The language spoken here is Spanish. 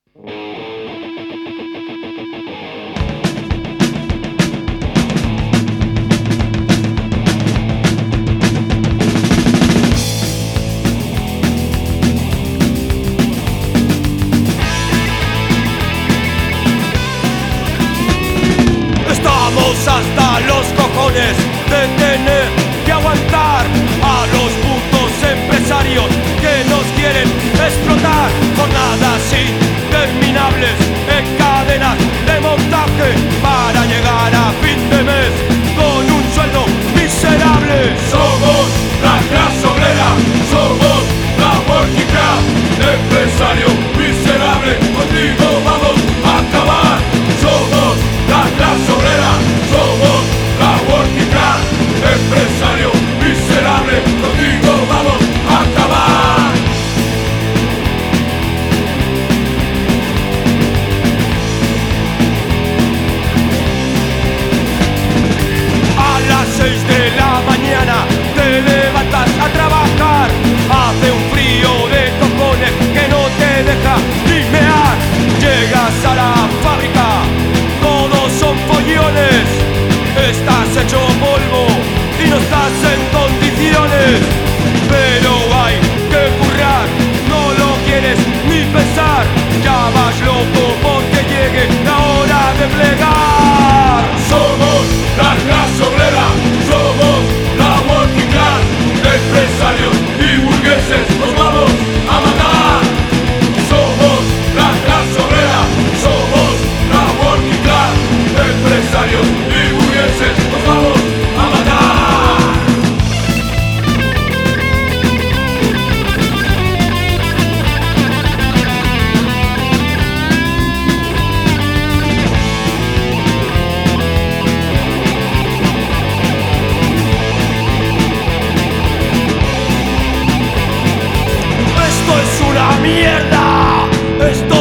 Estamos hasta los cojones de tener que aguantar a los putos empresarios que nos quieren explotar. Jornadas interminables en cadenas de montaje para llegar a fin de mes con un sueldo miserable. Somos la clase obrera, somos la working class, empresario miserable, contigo vamos a acabar. Somos la clase obrera, somos la working class, empresario miserable, contigo vamos a acabar. A las 6 de la mañana te levantas a trabajar. Hace un frío de cojones que no te deja ni mear. Llegas a la fábrica, todos son follones. Estás hecho polvo y no estás en condiciones. Pero hay que currar, no lo quieres ni pensar. Ya vas loco porque llegue la hora de plegar. Somos la clase obrera, somos la working class, empresarios y burgueses nos vamos a matar. Somos la clase obrera, somos la working class, empresarios y burgueses nos vamos a matar. Esto es una mierda, esto